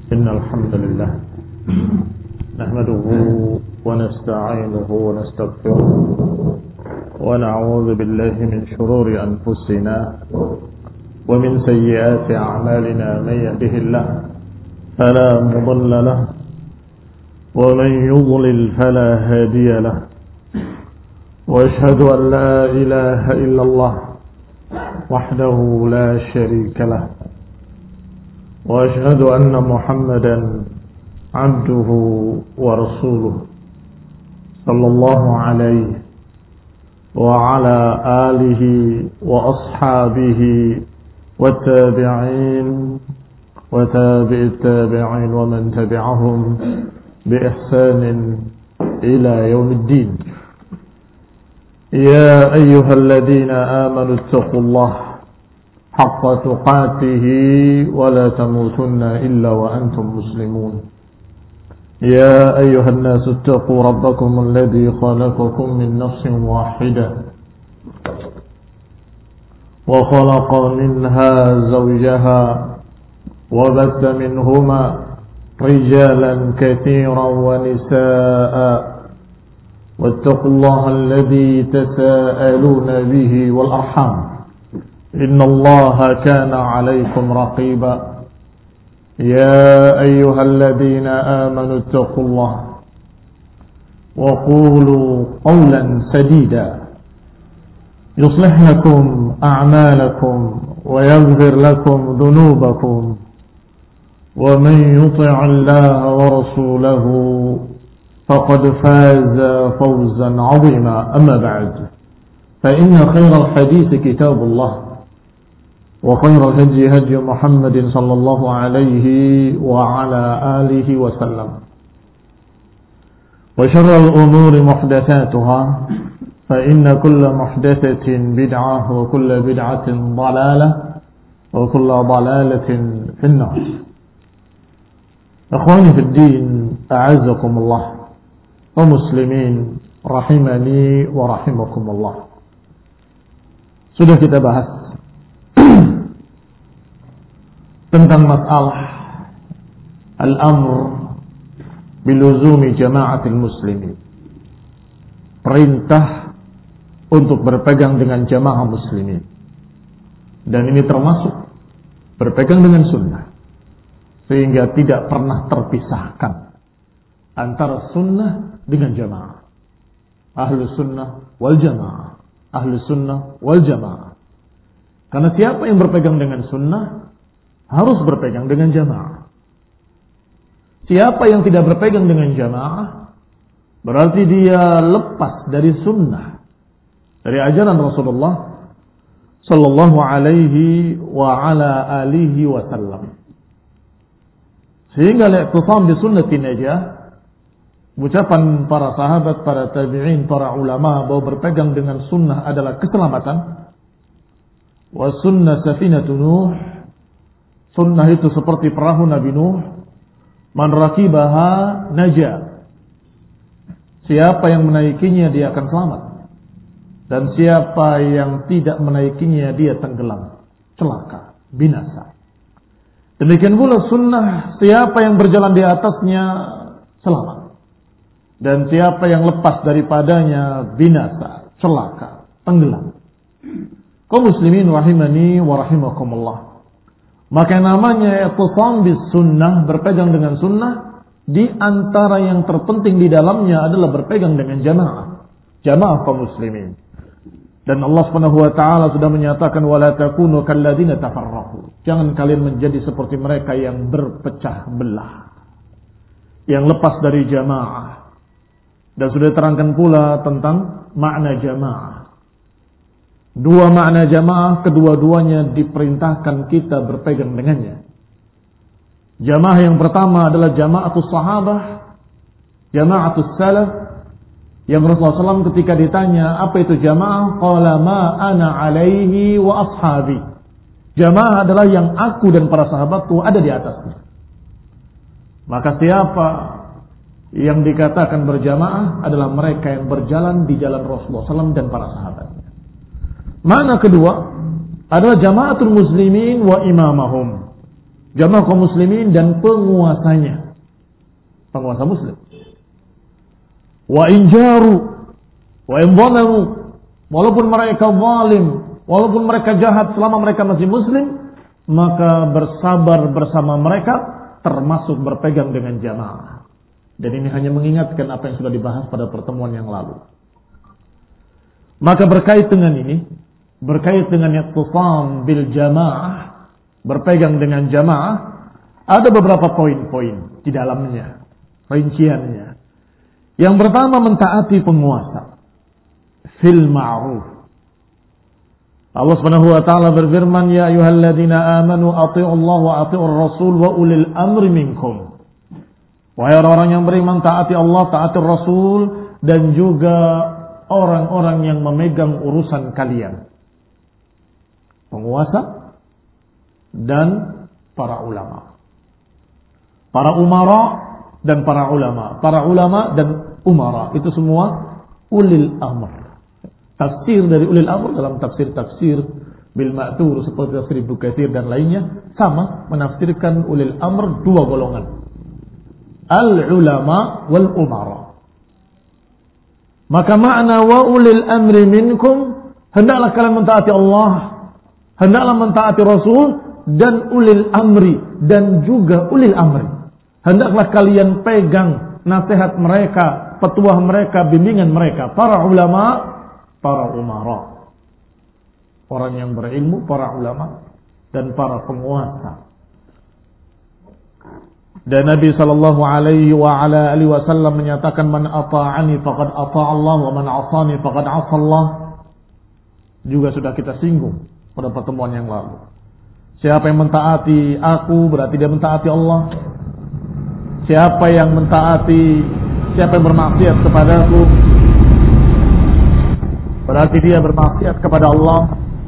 إن الحمد لله نحمده ونستعينه ونستغفره ونعوذ بالله من شرور أنفسنا ومن سيئات أعمالنا. من يهده الله فلا مضل له ومن يضلل فلا هادي له، وأشهد أن لا إله إلا الله وحده لا شريك له، وأشهد أن محمدا عبده ورسوله صلى الله عليه وعلى آله وأصحابه والتابعين وتابع التابعين ومن تبعهم بإحسان إلى يوم الدين. يا أيها الذين آمنوا اتقوا الله حق تقاته ولا تموتن إلا وأنتم مسلمون. يا أيها الناس اتقوا ربكم الذي خلقكم من نفس واحدة وخلق منها زوجها وبث منهما رجالا كثيرا ونساء، واتقوا الله الذي تساءلون به والأرحام إن الله كان عليكم رقيبا. يا أيها الذين آمنوا اتقوا الله وقولوا قولا سديدا يصلح لكم أعمالكم ويغفر لكم ذنوبكم، ومن يطع الله ورسوله فقد فاز فوزا عظيما. أما بعد، فإن خير الحديث كتاب الله، وخير الهدي هدي محمد صلى الله عليه وعلى آله وسلم، وشر الأمور محدثاتها، فإن كل محدثة بدعة وكل بدعة ضلالة وكل ضلالة في النار. إخواني في الدين، أعزكم الله ومسلمين rahimani wa rahimakumullah. Sudah kita bahas tentang masalah al-amr biluzumi jama'atil muslimin, perintah untuk berpegang dengan jamaah muslimin, dan ini termasuk berpegang dengan sunnah, sehingga tidak pernah terpisahkan antara sunnah dengan jamaah. Ahlu sunnah wal jamaah, ahlu sunnah wal jamaah. Karena siapa yang berpegang dengan sunnah harus berpegang dengan jamaah. Siapa yang tidak berpegang dengan jamaah berarti dia lepas dari sunnah, dari ajaran Rasulullah sallallahu alaihi wa ala alihi wasallam. Sehingga al-i'tisam bi sunnati najah, ucapan para sahabat, para tabi'in, para ulama bahwa berpegang dengan sunnah adalah keselamatan. Wa sunnah safinatu Nuh, sunnah itu seperti perahu Nabi Nuh. Man rakibaha naja, siapa yang menaikinya dia akan selamat, dan siapa yang tidak menaikinya dia tenggelam, celaka, binasa. Demikian pula sunnah, siapa yang berjalan di atasnya selamat, dan siapa yang lepas daripadanya binasa, celaka, tenggelam. Kaum muslimin rahimani wa rahimakumullah. Maka namanya i'tisam bis sunnah, berpegang dengan sunnah, di antara yang terpenting di dalamnya adalah berpegang dengan jamaah, jamaah kaum muslimin. Dan Allah Subhanahu wa taala sudah menyatakan wala takunu kalladzina tafarraqu. Jangan kalian menjadi seperti mereka yang berpecah belah, yang lepas dari jamaah. Dan sudah terangkan pula tentang makna jamaah. Dua makna jamaah, kedua-duanya diperintahkan kita berpegang dengannya. Jamaah yang pertama adalah jamaatus sahabah, jamaatus salaf, yang Rasulullah SAW ketika ditanya apa itu jamaah, qala ma ana alaihi wa ashabi. Jamaah adalah yang aku dan para sahabatku ada di atasnya. Maka siapa yang dikatakan berjamaah adalah mereka yang berjalan di jalan Rasulullah SAW dan para sahabatnya. Makna kedua adalah jamaatul muslimin wa imamahum. jamaah kaum muslimin dan penguasanya, penguasa muslim. Wa injaru wa inzalamu, walaupun mereka zalim, walaupun mereka jahat, selama mereka masih muslim, maka bersabar bersama mereka, termasuk berpegang dengan jamaah. Dan ini hanya mengingatkan apa yang sudah dibahas pada pertemuan yang lalu. Maka berkait dengan ini, berkait dengan i'tisam bil jamaah, berpegang dengan jamaah, ada beberapa poin-poin di dalamnya, rinciannya. Yang pertama, mentaati penguasa fil ma'ruf. Allah Subhanahu wa taala berfirman, ya ayyuhalladzina amanu athi'u Allah wa athi'ur rasul wa ulil amri minkum. Wahai orang-orang yang beriman, taati Allah, taati Rasul, dan juga orang-orang yang memegang urusan kalian. Penguasa dan para ulama. Para umara dan para ulama. Para ulama dan umara. Itu semua ulil amr. Tafsir dari ulil amr dalam tafsir-tafsir bil ma'thur seperti tafsir Ibnu Katsir dan lainnya sama menafsirkan ulil amr dua golongan. Al-ulama wal umara. Maka makna wa ulil amri minkum, hendaklah kalian mentaati Allah, hendaklah mentaati Rasul, dan ulil amri, dan juga ulil amri. Hendaklah kalian pegang nasihat mereka, petuah mereka, bimbingan mereka, para ulama, para umara. Orang yang berilmu, para ulama, dan para penguasa. Dan Nabi sallallahu alaihi wa ala alihi wasallam menyatakan, man ata'ani faqad ata'a Allah wa man 'asani faqad 'asa Allah. Juga sudah kita singgung pada pertemuan yang lalu. Siapa yang mentaati aku berarti dia mentaati Allah. Siapa yang bermaksiat kepadaku berarti dia bermaksiat kepada Allah.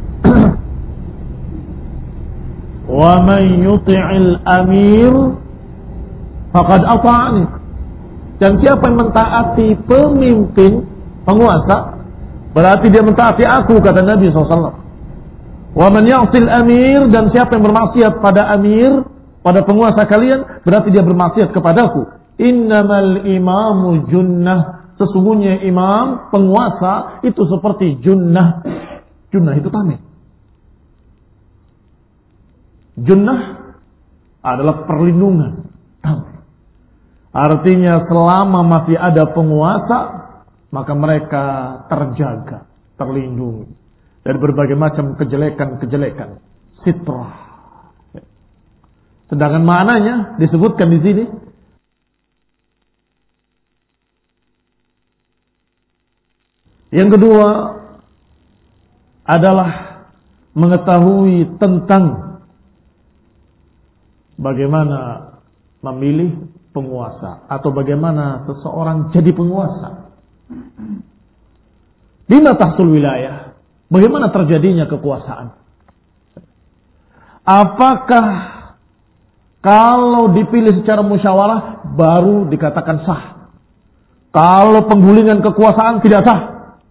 Wa man yuti'il amir faqad ata'ani. Dan siapa yang mentaati pemimpin, penguasa, berarti dia mentaati aku, kata Nabi SAW. Wa man ya'sil amir, dan siapa yang bermaksiat pada amir, pada penguasa kalian, berarti dia bermaksiat kepadaku. Innamal imamu junnah. Sesungguhnya imam, penguasa, itu seperti junnah. Junnah itu tameng. Junnah adalah perlindungan, tameng. Artinya selama masih ada penguasa, maka mereka terjaga, terlindungi dari berbagai macam kejelekan-kejelekan, sitrah. Sedangkan maknanya disebutkan di sini, yang kedua adalah mengetahui tentang bagaimana memilih penguasa atau bagaimana seseorang jadi penguasa. Bima tahsul wilayah, bagaimana terjadinya kekuasaan. Apakah kalau dipilih secara musyawarah baru dikatakan sah? Kalau penggulingan kekuasaan tidak sah?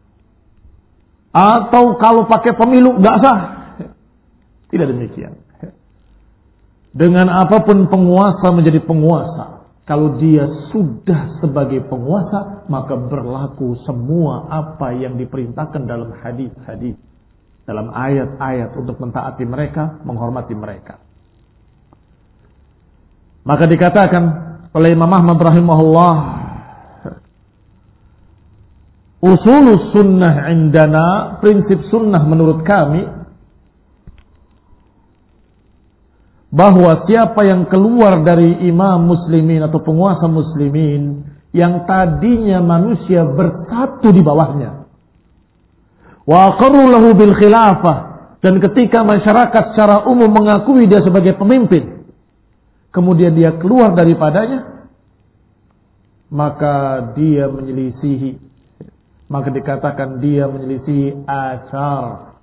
Atau kalau pakai pemilu nggak sah? Tidak demikian. Dengan apapun penguasa menjadi penguasa, kalau dia sudah sebagai penguasa, maka berlaku semua apa yang diperintahkan dalam hadis-hadis, dalam ayat-ayat untuk mentaati mereka, menghormati mereka. Maka dikatakan oleh Imam Ahmad rahimahullah, usulus sunnah indana, prinsip sunnah menurut kami, bahwa siapa yang keluar dari imam muslimin atau penguasa muslimin yang tadinya manusia bersatu di bawahnya, wa aqarru lahu bil khilafah, dan ketika masyarakat secara umum mengakui dia sebagai pemimpin, kemudian dia keluar daripadanya, maka dia menyelisihi, maka dikatakan dia menyelisihi asar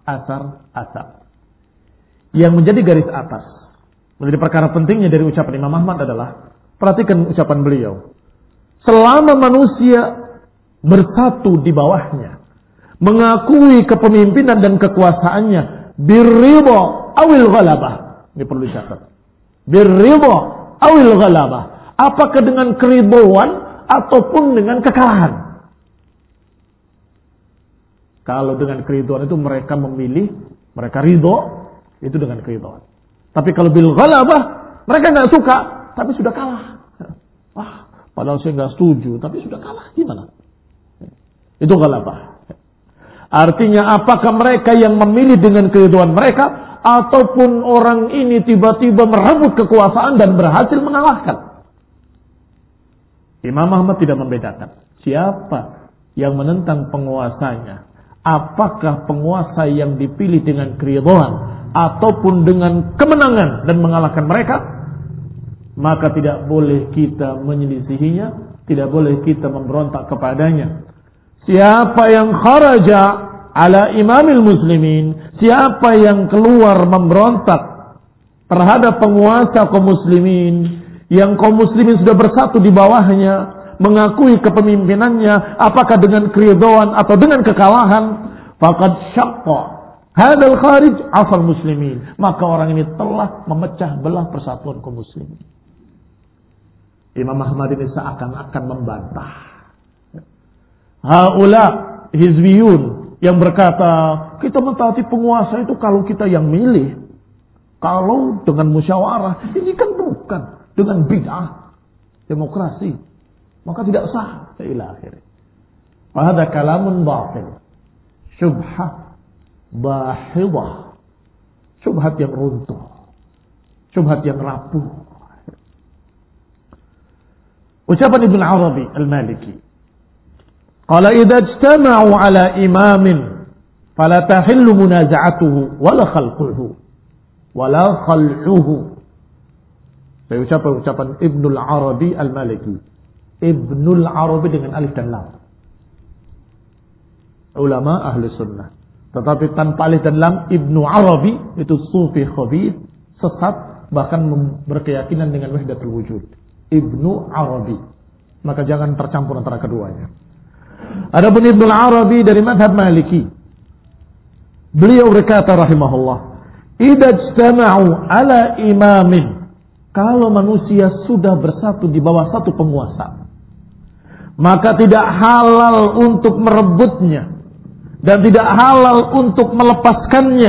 yang menjadi garis atas. Menjadi perkara pentingnya dari ucapan Imam Ahmad adalah, perhatikan ucapan beliau, selama manusia bersatu di bawahnya, mengakui kepemimpinan dan kekuasaannya, birridha awil ghalabah, ini perlu dicatat, birridha awil ghalabah. Apakah dengan keridhaan ataupun dengan kekalahan? Kalau dengan keridhaan itu mereka memilih, mereka ridho, itu dengan keridhaan. Tapi kalau bil ghalabah, mereka nggak suka, tapi sudah kalah. Wah, padahal saya nggak setuju, tapi sudah kalah. Gimana? Itu ghalabah. Artinya apakah mereka yang memilih dengan keridhaan mereka, ataupun orang ini tiba-tiba merebut kekuasaan dan berhasil mengalahkan? Imam Ahmad tidak membedakan siapa yang menentang penguasanya. Apakah penguasa yang dipilih dengan keridhaan ataupun dengan kemenangan dan mengalahkan mereka, maka tidak boleh kita menyelisihinya, tidak boleh kita memberontak kepadanya. Siapa yang kharaja ala imamil muslimin, siapa yang keluar memberontak terhadap penguasa kaum muslimin, yang kaum muslimin sudah bersatu di bawahnya, mengakui kepemimpinannya, apakah dengan keridhaan atau dengan kekalahan, faqad syaqqa hadal kharij asal muslimin, maka orang ini telah memecah belah persatuan kaum muslimin. Imam Ahmad ini seakan-akan membantah haula hizbiyun yang berkata kita mentaati penguasa itu kalau kita yang milih, kalau dengan musyawarah. Ini kan bukan dengan bid'ah demokrasi, maka tidak sah ila akhirnya. Wa hadza kalamun batil, syubhah bahidah, syubhat yang runtuh, syubhat yang rapuh. Ucapan Ibn Arabi Al-Maliki, qala idza ijtama'u ala imamin fala tahillu munaza'atuhu wala khalquhu wala khal'uhu. Saya ucapan Ibn Arabi Al-Maliki, Ibn Arabi dengan alif dan lam, ulama ahli sunnah. Tetapi tanpa alif dan lam, Ibnu Arabi itu sufi khabith, sesat, bahkan berkeyakinan dengan wahdatul wujud. Ibnu Arabi. Maka jangan tercampur antara keduanya. Adapun Ibnu Arabi dari mazhab Maliki, beliau berkata rahimahullah, idza ijtama'u ala imamin, kalau manusia sudah bersatu di bawah satu penguasa, maka tidak halal untuk merebutnya dan tidak halal untuk melepaskannya.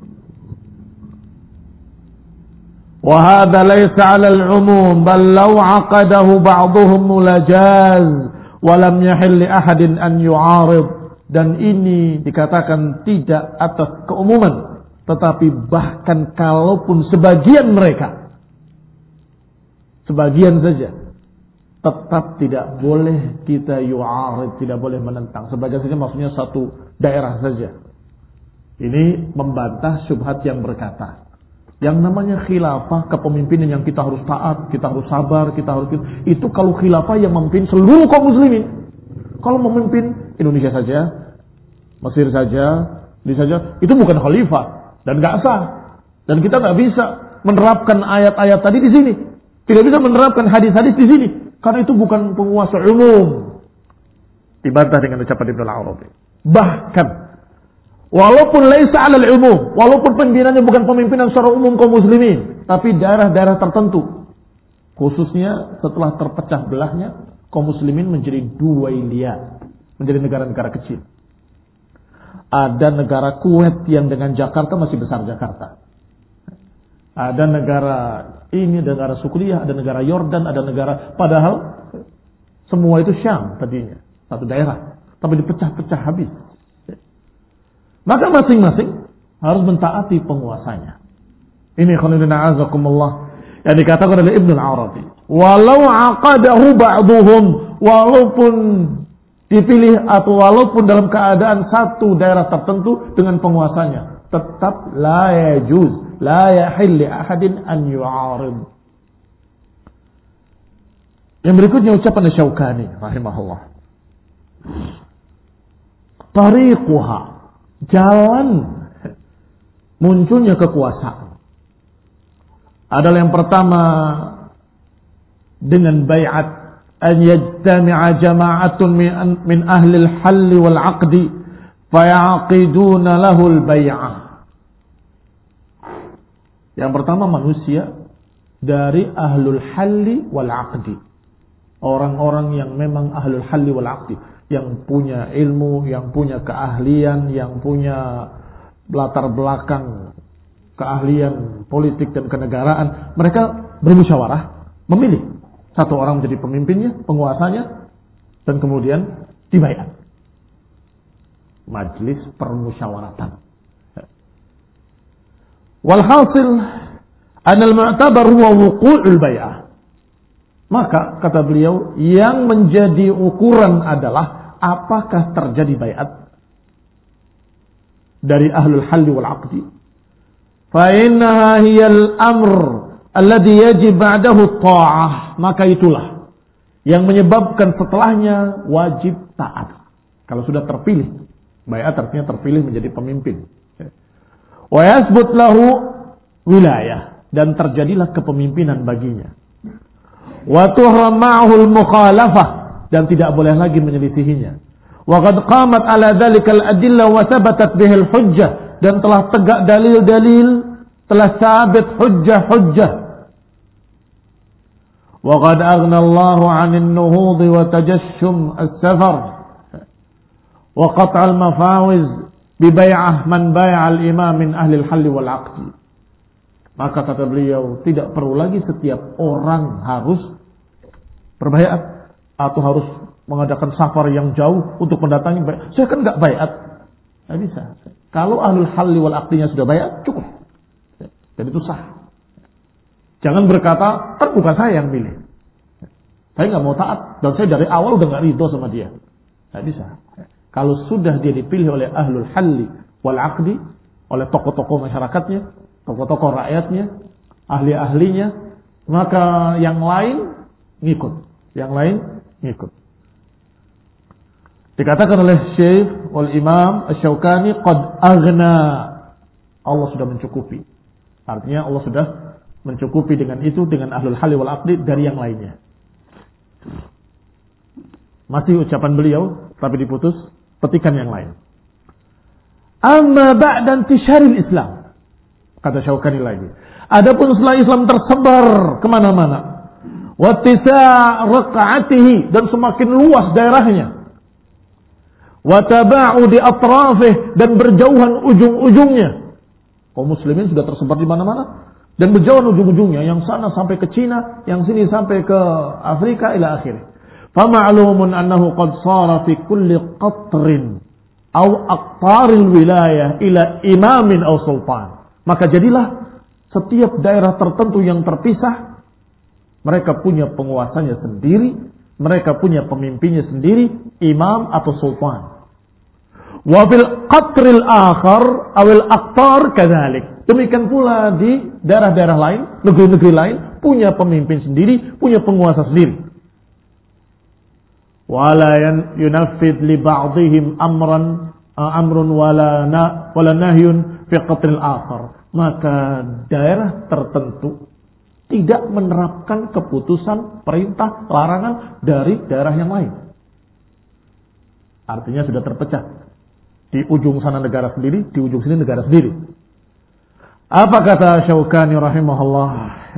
Wa hadza laysa 'ala al-'umum bal law 'aqadahu ba'dhum mulajaz wa lam yahill li ahadin an yu'arid. Dan ini dikatakan tidak atas keumuman, tetapi bahkan kalaupun sebagian mereka, sebagian saja, tetap tidak boleh kita yu'arid, tidak boleh menentang. Sebagian saja maksudnya satu daerah saja. Ini membantah syubhat yang berkata, yang namanya khilafah, kepemimpinan yang kita harus taat, kita harus sabar, kita harus itu kalau khilafah yang memimpin seluruh kaum muslimin. Kalau memimpin Indonesia saja, Mesir saja, ini saja, itu bukan khalifah dan enggak sah. Dan kita enggak bisa menerapkan ayat-ayat tadi di sini. Tidak bisa menerapkan hadis-hadis di sini karena itu bukan penguasa umum. Dibantah dengan ucapan Ibnu Arabi. Bahkan walaupun laisa 'alal umum, walaupun pimpinannya bukan pemimpinan secara umum kaum muslimin, tapi daerah-daerah tertentu, khususnya setelah terpecah belahnya kaum muslimin menjadi dua wilayah, menjadi negara-negara kecil. Ada negara Kuwait yang dengan Jakarta masih besar Jakarta. Ada negara ini, negara Suriah, ada negara Yordan, ada negara, padahal semua itu Syam tadinya, satu daerah, tapi dipecah-pecah habis. Maka masing-masing harus mentaati penguasanya. Ini khonidina azakumullah yang dikatakan oleh Ibnu Arabi. Walau aqadahu ba'duhum, walaupun dipilih atau walaupun dalam keadaan satu daerah tertentu dengan penguasanya, tetap la yajuz, la yahil li ahadin an yu'arid. Yang berikutnya ucapan Syaukani rahimahullah. Tariquha, jalan munculnya kekuasaan adalah yang pertama dengan bai'at, an yajtami'a jama'atun min ahli al-hall wal 'aqdi fayaqiduna lahu al-bai'ah. Yang pertama manusia dari ahlul halli wal aqdi. Orang-orang yang memang ahlul halli wal aqdi, yang punya ilmu, yang punya keahlian, yang punya latar belakang keahlian politik dan kenegaraan. Mereka bermusyawarah, memilih satu orang menjadi pemimpinnya, penguasanya, dan kemudian dibaiat. Majlis permusyawaratan. Walhasil anal mu'tabar huwa wuqu'ul bai'ah. Maka kata beliau, yang menjadi ukuran adalah apakah terjadi baiat dari ahlul halli wal aqdi. Fa innaha hiyal amr alladhi yajib ba'dahu ta'ah. Maka itulah yang menyebabkan setelahnya wajib taat. Kalau sudah terpilih, baiat artinya terpilih menjadi pemimpin. Wa yasbut lahu wilayah, dan terjadilah kepemimpinan baginya. Wa tuhram ma'ahu al-mukhalafah, dan tidak boleh lagi menyelisihinya. Wa qad qamat ala dzalika al-adillah wa thabatat bihi al-hujjah, dan telah tegak dalil-dalil, telah sabit hujjah-hujjah. Wa qad aghna Allahu 'anil nuhud wa tajashshum as-safar wa qat' al-mafawiz bi bai'ah man bai'a al-imam min ahli al-hall wal 'aqd. Maka kata beliau, tidak perlu lagi setiap orang harus berbaiat atau harus mengadakan safar yang jauh untuk mendatangi baiat. Saya kan enggak baiat. Enggak bisa. Kalau ahlul halli wal 'aqdinya sudah baiat, cukup. Dan itu sah. Jangan berkata, kan bukan saya yang milih. Saya enggak mau taat, dan saya dari awal udah enggak ridho sama dia. Enggak bisa. Kalau sudah dia dipilih oleh ahlul halli wal 'aqdi, oleh tokoh-tokoh masyarakatnya, tokoh-tokoh rakyatnya, ahli-ahlinya, maka yang lain ngikut. Yang lain ngikut. Dikatakan oleh Syekh wal Imam Asy-Syaukani, qad aghna. Allah sudah mencukupi. Artinya Allah sudah mencukupi dengan itu, dengan ahlul halli wal 'aqdi dari yang lainnya. Masih ucapan beliau, tapi diputus, petikan yang lain. Amma ba'da intisharil Islam, kata Syaukani lagi, adapun setelah Islam tersebar kemana-mana, wattisa' raq'atihi, dan semakin luas daerahnya, wataba'u di atrafih, dan berjauhan ujung-ujungnya. Kaum muslimin sudah tersebar di mana-mana dan berjauhan ujung-ujungnya, yang sana sampai ke Cina, yang sini sampai ke Afrika ila akhirih. Fama'lumun annahu qad sara fi kulli qatrin aw aqtaril wilayah ila imamin aw sultan. Maka jadilah setiap daerah tertentu yang terpisah, mereka punya penguasanya sendiri, mereka punya pemimpinnya sendiri, imam atau sultan. Wa fil qatril akhar awil aqtar kadzalik. Demikian pula di daerah-daerah lain, negeri-negeri lain punya pemimpin sendiri, punya penguasa sendiri. Wala yunaffid li ba'dihim amrun wala nahyun fi qatril akhar. Maka daerah tertentu tidak menerapkan keputusan, perintah, larangan dari daerah yang lain. Artinya sudah terpecah. Di ujung sana negara sendiri, di ujung sini negara sendiri. Apa kata Syaukani rahimahullah?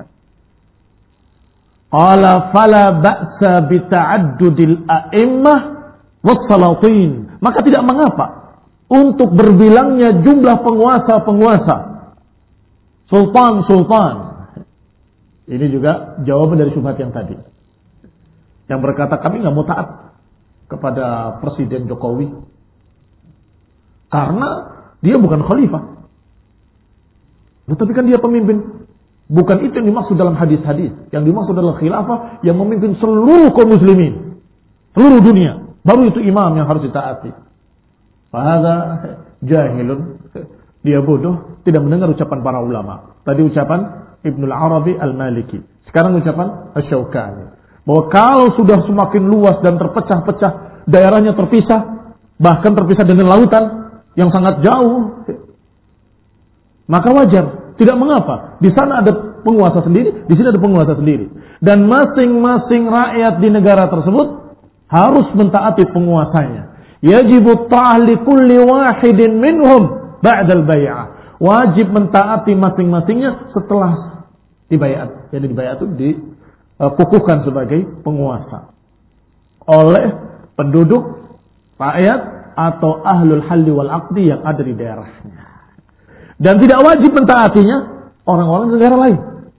Qala fala ba'sa bita'addudil a'immah wassalatin. Maka tidak mengapa untuk berbilangnya jumlah penguasa-penguasa, sultan-sultan. Ini juga jawaban dari syubhat yang tadi, yang berkata kami nggak mau taat kepada Presiden Jokowi karena dia bukan khalifah. Tetapi kan dia pemimpin. Bukan itu yang dimaksud dalam hadis-hadis. Yang dimaksud adalah khilafah yang memimpin seluruh kaum muslimin, seluruh dunia. Baru itu imam yang harus ditaati. Fahadha jahilun. Dia bodoh, tidak mendengar ucapan para ulama. Tadi ucapan Ibnul Arabi Al-Maliki. Sekarang ucapan Asy-Syaukani. Bahwa kalau sudah semakin luas dan terpecah-pecah, daerahnya terpisah, bahkan terpisah dengan lautan yang sangat jauh, maka wajar. Tidak mengapa. Di sana ada penguasa sendiri, di sini ada penguasa sendiri. Dan masing-masing rakyat di negara tersebut harus mentaati penguasanya. Yajibu ta'ah li kulli wahidin minhum ba'dal bai'ah. Wajib mentaati masing-masingnya setelah Dibayat. Jadi dibayat itu dikukuhkan sebagai penguasa oleh penduduk, rakyat atau ahlul halli wal aqdi yang ada di daerahnya. Dan tidak wajib mentaatinya orang-orang negara lain.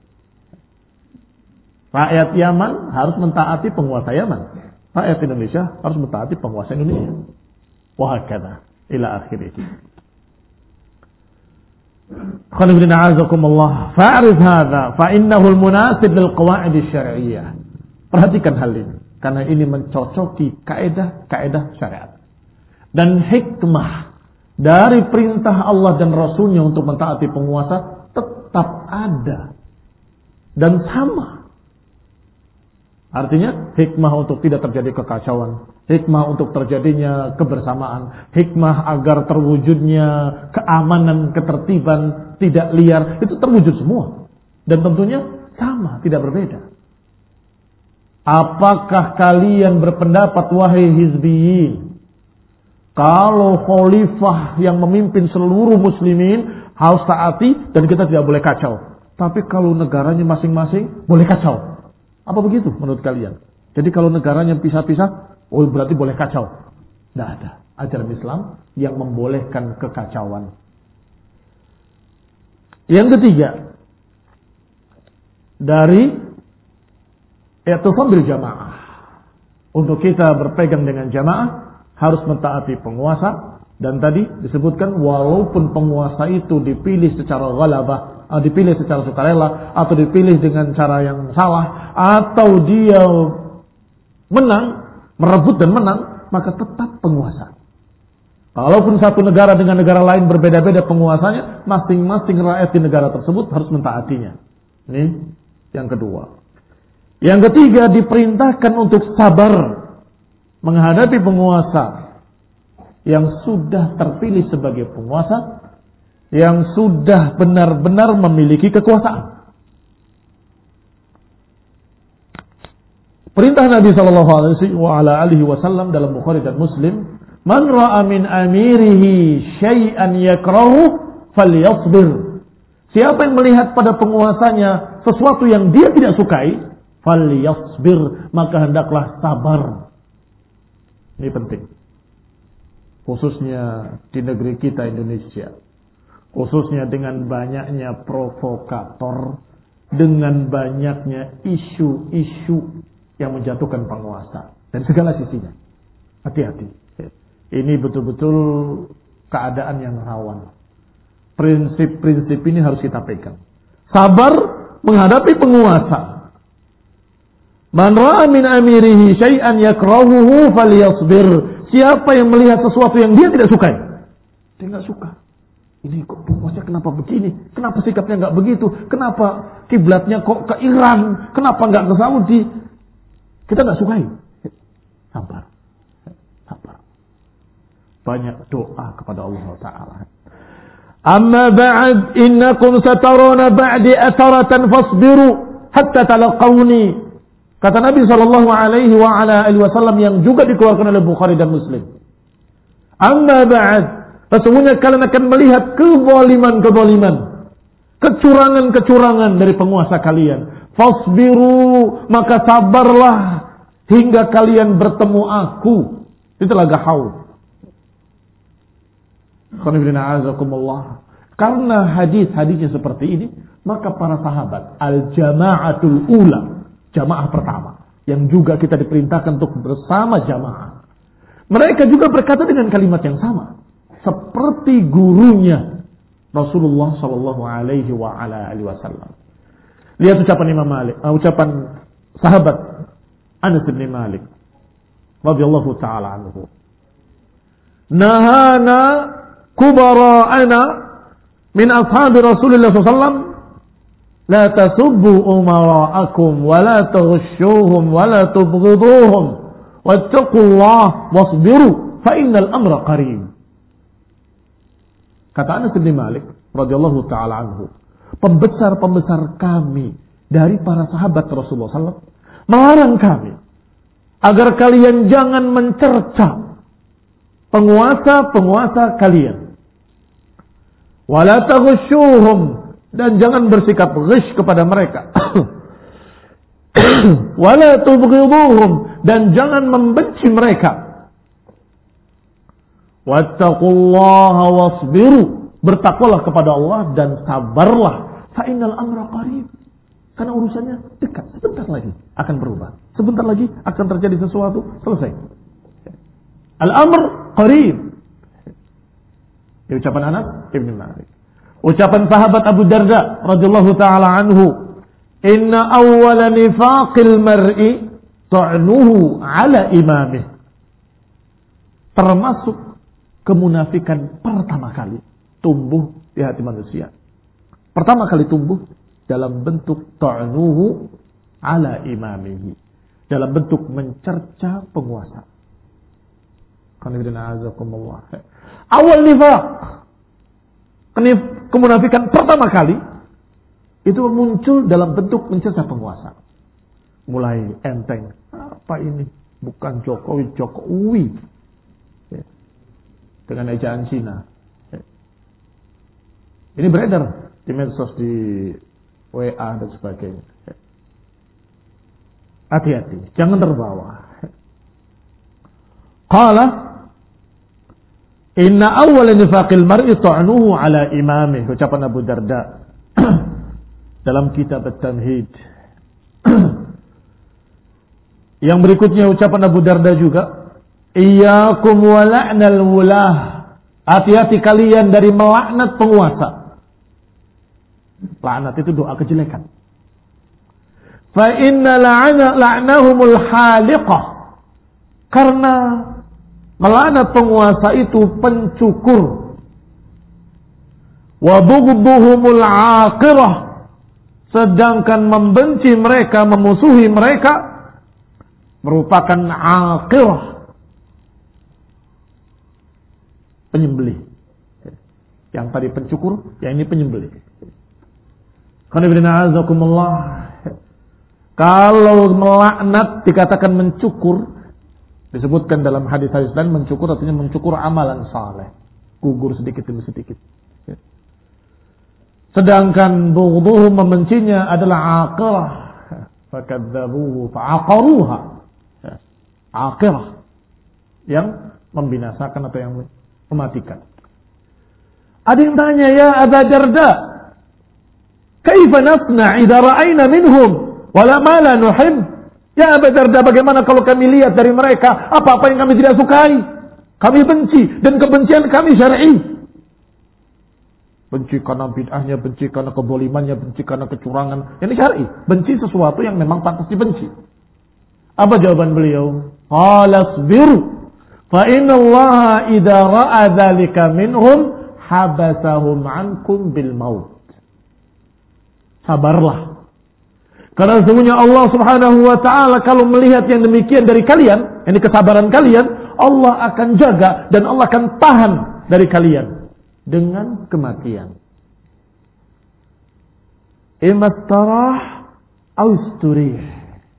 Rakyat Yaman harus mentaati penguasa Yaman. Rakyat Indonesia harus mentaati penguasa Indonesia. Wa hakadha ila akhirih. Qanibina azakumullah. Fa'rif hadha fa innahu al-munasib lil qawaid asy-syar'iyyah. Perhatikan hal ini karena ini mencocoki kaidah-kaidah syariat. Dan hikmah dari perintah Allah dan Rasulnya untuk mentaati penguasa tetap ada dan sama. Artinya hikmah untuk tidak terjadi kekacauan, hikmah untuk terjadinya kebersamaan, hikmah agar terwujudnya keamanan, ketertiban, tidak liar, itu terwujud semua. Dan tentunya sama, tidak berbeda. Apakah kalian berpendapat wahai hizbiyin, kalau khalifah yang memimpin seluruh muslimin harus taati dan kita tidak boleh kacau. Tapi kalau negaranya masing-masing boleh kacau. Apa begitu menurut kalian? Jadi kalau negaranya pisah-pisah, oh berarti boleh kacau. Tidak ada ajaran Islam yang membolehkan kekacauan. Yang ketiga, dari i'tisam bil jamaah. Untuk kita berpegang dengan jamaah harus mentaati penguasa, dan tadi disebutkan walaupun penguasa itu dipilih secara ghalabah, dipilih secara sukarela, atau dipilih dengan cara yang salah, atau dia menang, merebut dan menang, maka tetap penguasa. Walaupun satu negara dengan negara lain berbeda-beda penguasanya, masing-masing rakyat di negara tersebut harus mentaatinya. Ini yang kedua. Yang ketiga, diperintahkan untuk sabar menghadapi penguasa yang sudah terpilih sebagai penguasa, yang sudah benar-benar memiliki kekuasaan. Perintah Nabi SAW dalam Bukhari dan Muslim, man ra'a min amirihi syai'an yakrahu falyasbir. Siapa yang melihat pada penguasanya sesuatu yang dia tidak sukai, falyasbir, maka hendaklah sabar. Ini penting. Khususnya di negeri kita Indonesia. Khususnya dengan banyaknya provokator, dengan banyaknya isu-isu yang menjatuhkan penguasa dari segala sisinya. Hati-hati. Ini betul-betul keadaan yang rawan. Prinsip-prinsip ini harus kita pegang. Sabar menghadapi penguasa. Man ra'a min amirihi syai'an yakrahuhu falyasbir. Siapa yang melihat sesuatu yang dia tidak sukai, dia enggak suka. Ini kok penguasa kenapa begini? Kenapa sikapnya enggak begitu? Kenapa kiblatnya kok ke Iran? Kenapa enggak ke Saudi? Kita enggak sukai. Sabar. Sabar. Banyak doa kepada Allah Ta'ala. Amma ba'd innakum sataruna ba'di atharatan fasbiru hatta talaqawni. Kata Nabi SAW yang juga dikeluarkan oleh Bukhari dan Muslim. Amma ba'd, sesungguhnya kalian akan melihat kezaliman-kezaliman, kecurangan-kecurangan dari penguasa kalian. Fasbiru, maka sabarlah hingga kalian bertemu aku. Itulah gahaul. Karena hadis-hadisnya seperti ini, maka para sahabat al-jama'atul ula, jamaah pertama, yang juga kita diperintahkan untuk bersama jamaah, mereka juga berkata dengan kalimat yang sama seperti gurunya Rasulullah sallallahu alaihi wasallam. Lihat ucapan Imam Malik, ucapan sahabat Anas bin Malik radhiyallahu taala anhu. Nahana kubara'ana min ashabi Rasulullah sallallahu alaihi wasallam la tasubbu umara'akum wa la taghshuhum wa la tubghiduhum wattaqullaha wasbiru fa innal amra qarib. Kata Anas bin Malik radhiyallahu taala anhu, pembesar-pembesar kami dari para sahabat Rasulullah SAW melarang kami agar kalian jangan mencerca penguasa-penguasa kalian. Wala taghshuhum, dan jangan bersikap ghish kepada mereka. Wala tubghiduhum, dan jangan membenci mereka. Wattaqullaha wasbiru, bertakwalah kepada Allah dan sabarlah. Fa innal amra qarib, karena urusannya dekat, sebentar lagi akan berubah, sebentar lagi akan terjadi sesuatu, selesai. Al-amr qarib. Ucapan Anas Ibn Malik. Ucapan sahabat Abu Darda radhiyallahu taala anhu, "Inna awwala nifaqil mar'i ta'nuhu ala imamih." Termasuk kemunafikan pertama kali tumbuh di hati manusia. Pertama kali tumbuh dalam bentuk ta'nuhu ala imamihi, dalam bentuk mencerca penguasa. Awal nifaq, kemunafikan pertama kali itu muncul dalam bentuk mencerca penguasa. Mulai enteng, apa ini? Bukan Jokowi, Jokowi. Dengan ejaan Cina. Ini beredar di medsos, di WA dan sebagainya. Hati-hati, jangan terbawa. Qala inna awwala nifaqil mar'i ta'nuhu ala imamih. Ucapan Abu Darda dalam kitab At-Tamhid. Yang berikutnya ucapan Abu Darda juga, iyyakum wa la'nal wulah. Hati-hati kalian dari melaknat penguasa. Laknat itu doa kejelekan. Fa inna la'nahumul haliqah. Karena melaknat penguasa itu pencukur. Wa bughduhumul aqirah. Sedangkan membenci mereka, memusuhi mereka merupakan aqirah, penyembelih. Yang tadi pencukur, yang ini penyembelih. Kalau melaknat dikatakan mencukur, disebutkan dalam hadis-hadis lain, mencukur artinya mencukur amalan saleh, gugur sedikit demi sedikit. Sedangkan bughduhum, membencinya, adalah aqirah. Fakadzabuhu fa'aqaruha. Aqirah, yang membinasakan atau yang mematikan. Ada yang tanya, ya Abu Darda, kaifa nasna' idza ra'ayna minhum wala ma la nuhib? Ya Abu Darda, bagaimana kalau kami lihat dari mereka apa-apa yang kami tidak sukai, kami benci, dan kebencian kami syar'i. Benci karena bid'ahnya, benci karena kedzalimannya, benci karena kecurangan. Ini syar'i. Benci sesuatu yang memang pantas dibenci. Apa jawaban beliau? Qala asbiru fa inna Allah idza ra'a dzalika minhum habasahum ankum bil maut. Sabarlah. Karena sesungguhnya Allah Subhanahu wa taala kalau melihat yang demikian dari kalian, ini kesabaran kalian, Allah akan jaga dan Allah akan tahan dari kalian dengan kematian. Imastarah austurih.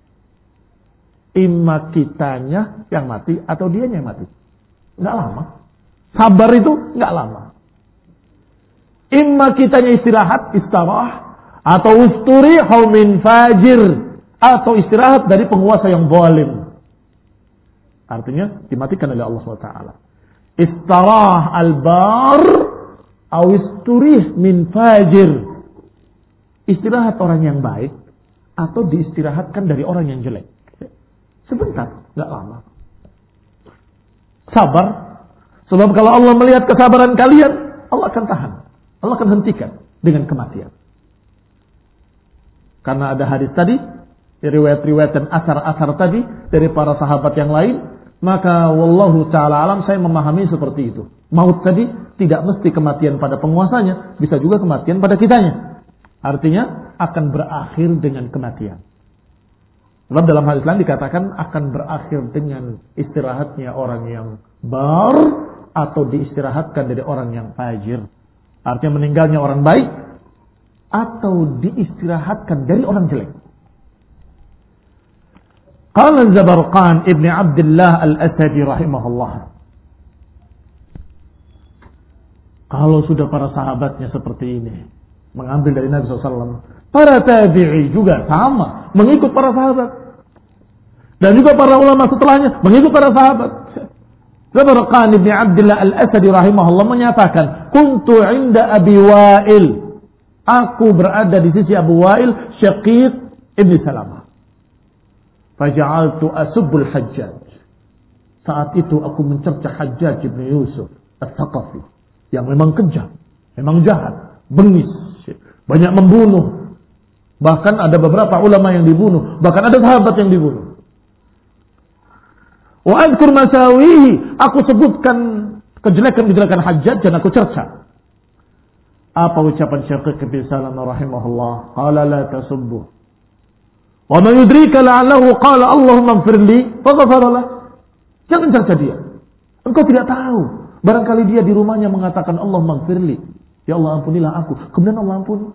Imma kitanya yang mati atau dianya yang mati. Enggak lama. Sabar itu enggak lama. Imma kitanya istirahat, istirah, atau usturihu min fajir, atau istirahat dari penguasa yang zalim. Artinya dimatikan oleh Allah SWT. Istirah al-bar atau isturih min fajir. Istirahat orang yang baik atau diistirahatkan dari orang yang jelek. Sebentar, enggak lama. Sabar. Sebab kalau Allah melihat kesabaran kalian, Allah akan tahan. Allah akan hentikan dengan kematian. Karena ada hadis tadi, riwayat-riwayat dan asar-asar tadi dari para sahabat yang lain, maka wallahu ta'ala alam, saya memahami seperti itu. Maut tadi tidak mesti kematian pada penguasanya, bisa juga kematian pada kitanya. Artinya akan berakhir dengan kematian. Sebab dalam hadis lain dikatakan akan berakhir dengan istirahatnya orang yang bar atau diistirahatkan dari orang yang fajir. Artinya meninggalnya orang baik atau diistirahatkan dari orang jelek. Qala Zabarqan Ibn Abdullah Al-Asadi rahimahullah. Kalau sudah para sahabatnya seperti ini, mengambil dari Nabi SAW. Para tabi'i juga sama, mengikut para sahabat. Dan juga para ulama setelahnya mengikut para sahabat. Zabarqan bin Abdullah Al-Asadi rahimahullah menyatakan, "Kuntu 'inda Abi Wa'il." Aku berada di sisi Abu Wa'il, Syaqiq ibn Salamah. Faja'altu asubbul Hajjaj. Saat itu aku mencerca Hajjaj ibn Yusuf Al-Thaqafi, yang memang kejam, memang jahat, bengis, banyak membunuh. Bahkan ada beberapa ulama yang dibunuh, bahkan ada sahabat yang dibunuh. Wa azkur masawihi, aku sebutkan kejelekan-kejelekan Hajjaj dan aku cerca. Apa ucapan Syaqiq bin Salamah rahimahullah? Qala la tasubbu. Wa man yudrika la'allahu qala Allahumma ighfir li faghfara lah. Jangan cerca dia. Engkau tidak tahu. Barangkali dia di rumahnya mengatakan Allahumma ighfir li. Ya Allah ampunilah aku. Kemudian Allah ampuni.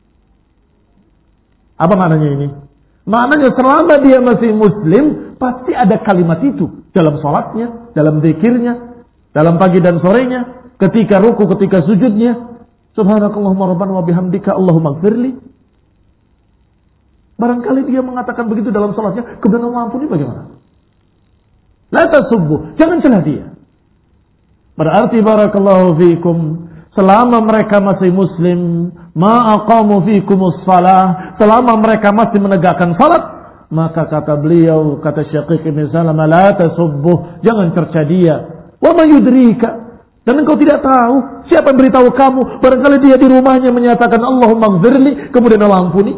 Apa maknanya ini? Maknanya selama dia masih muslim, pasti ada kalimat itu dalam sholatnya, dalam zikirnya, dalam pagi dan sorenya, ketika ruku, ketika sujudnya. Subhanakallahumma rabbana wa bihamdika Allahumma ighfirli. Barangkali dia mengatakan begitu dalam sholatnya, kemudian Allah ampuni, bagaimana? La tasubbuh, jangan celah dia. Berarti barakallahu fiikum, selama mereka masih muslim, ma'aqamu fikumus salah, selama mereka masih menegakkan salat, maka kata beliau, kata Syaqiq bin Salamah, la tasubbuh, jangan cerca dia. Wa man yudrika, dan engkau tidak tahu siapa yang beritahu kamu, barangkali dia di rumahnya menyatakan Allahumma ighfirli, kemudian Allah ampuni.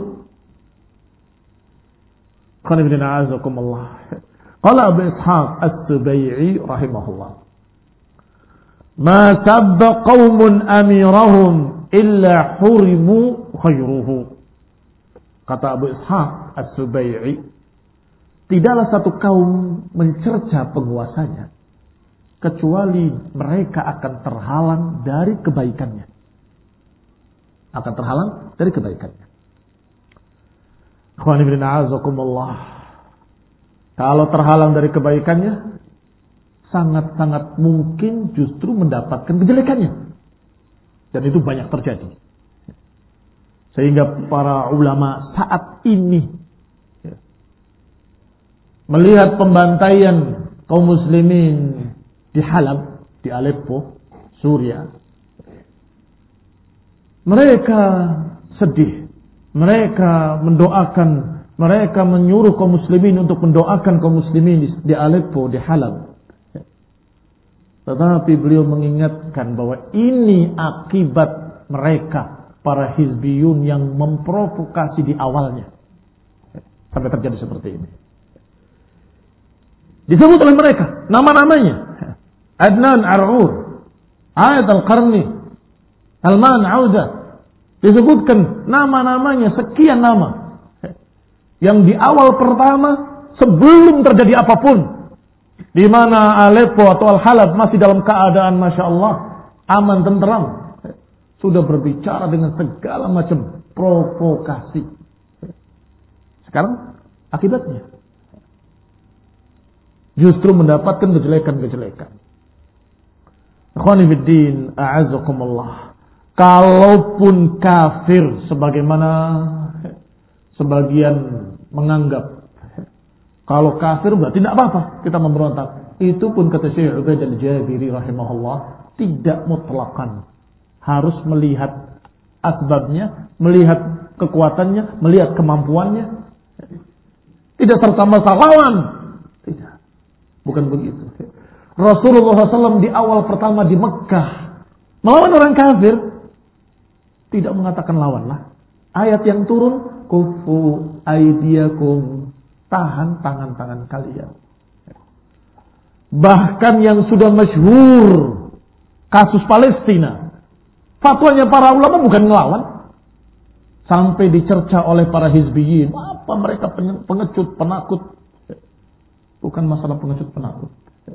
Qala ibn a'azakumullah. Qala Abu Ishaq As-Subai'i rahimahullah, ma sabba qaumun amirahum illa hurimu khairuhu. Kata Abu Ishaq As-Subai'i, tidaklah satu kaum mencerca penguasanya kecuali mereka akan terhalang dari kebaikannya. Akan terhalang dari kebaikannya. Ikhwan ibn a'azakumullah, kalau terhalang dari kebaikannya, sangat-sangat mungkin justru mendapatkan kejelekannya. Dan itu banyak terjadi. Sehingga para ulama saat ini melihat pembantaian kaum muslimin di Halab, di Aleppo, Suriah, mereka sedih. Mereka mendoakan, mereka menyuruh kaum muslimin untuk mendoakan kaum muslimin di Aleppo, di Halab. Tetapi beliau mengingatkan bahwa ini akibat mereka, para hizbiyun yang memprovokasi di awalnya. Sampai terjadi seperti ini. Disebut oleh mereka nama-namanya. Adnan Ar'ur, Ayat Al-Qarni, Salman Auda. Disebutkan nama-namanya, sekian nama. Yang di awal pertama, sebelum terjadi apapun, di mana Aleppo atau Al-Halab masih dalam keadaan Masya Allah aman, tenteram, sudah berbicara dengan segala macam provokasi. Sekarang akibatnya justru mendapatkan kejelekan-kejelekan. Ikhwani fiddin, a'azakumullah. Kalaupun kafir, sebagaimana sebagian menganggap, kalau kafir berarti tidak apa-apa kita memberontak. Itu pun kata Syekh Ubaid al-Jabiri rahimahullah, tidak mutlakan. Harus melihat asbabnya, melihat kekuatannya, melihat kemampuannya. Tidak serta-merta lawan. Tidak. Bukan begitu. Rasulullah SAW di awal pertama di Mekah melawan orang kafir, tidak mengatakan lawanlah. Ayat yang turun, kufu aidiakum, tahan tangan-tangan kalian. Bahkan yang sudah masyhur kasus Palestina, fatwanya para ulama bukan ngelawan, sampai dicerca oleh para hizbiyin. Apa mereka pengecut, penakut? Bukan masalah pengecut, penakut.